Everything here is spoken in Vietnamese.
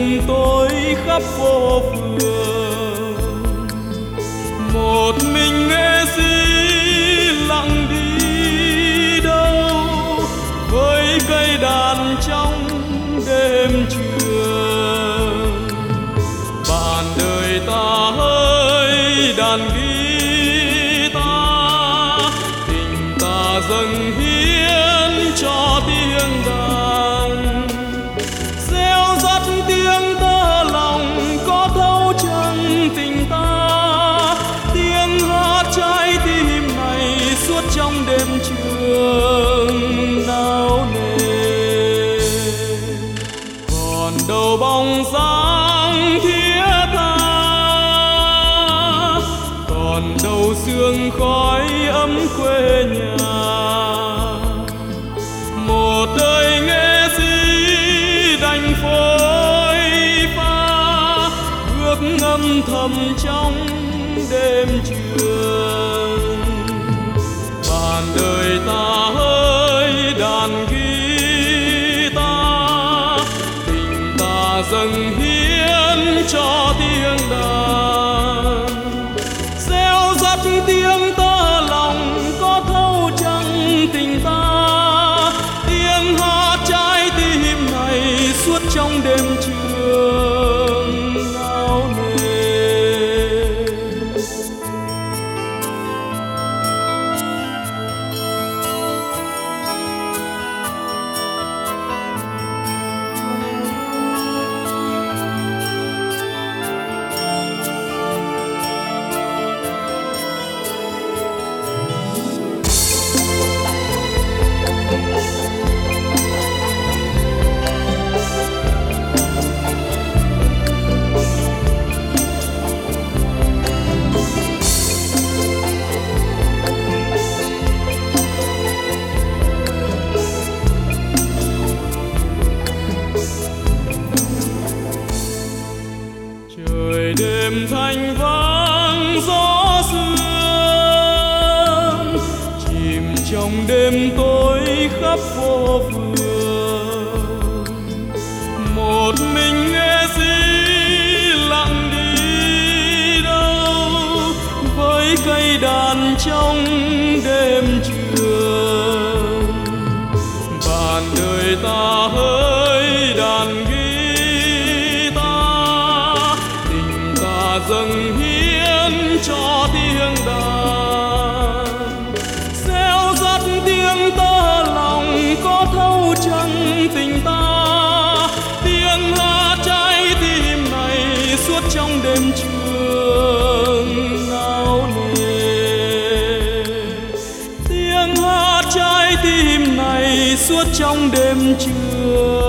đêm tối khắp phố phường, một mình nghệ sĩ lặng đi đâu với cây đàn trong đêm trường. Bạn đời ta hỡi đàn guitar, tình ta dâng hiến cho tiếng đàn, reo rắt tiếng tơ lòng có thấu chân tình ta, tiếng hát trái tim này suốt trong đêm trường nao nề. Còn đâu bóng dáng thiết tha, còn đâu sương khói ấm quê nhà. Một đời nghệ sĩ đành phôi pha, bước âm thầm trong đêm trường. Bạn đời ta hỡi đàn guitar, tình ta dâng hiến cho tiếng đàn, reo rắt tiếng tơ lòng có thấu chân tình ta, tiếng hát trái tim này suốt trong đêm trường nao nề. Đêm thanh vắng gió sương, chìm trong đêm tối khắp phố phường, một mình nghệ sĩ lặng đi đâu với cây đàn trong đêm trường. Bạn đời ta hỡi đàn dâng hiến cho tiếng đàn, reo rắt tiếng tơ lòng có thấu chân tình ta, tiếng hát trái tim này suốt trong đêm trường nao nề. Tiếng hát trái tim này suốt trong đêm trường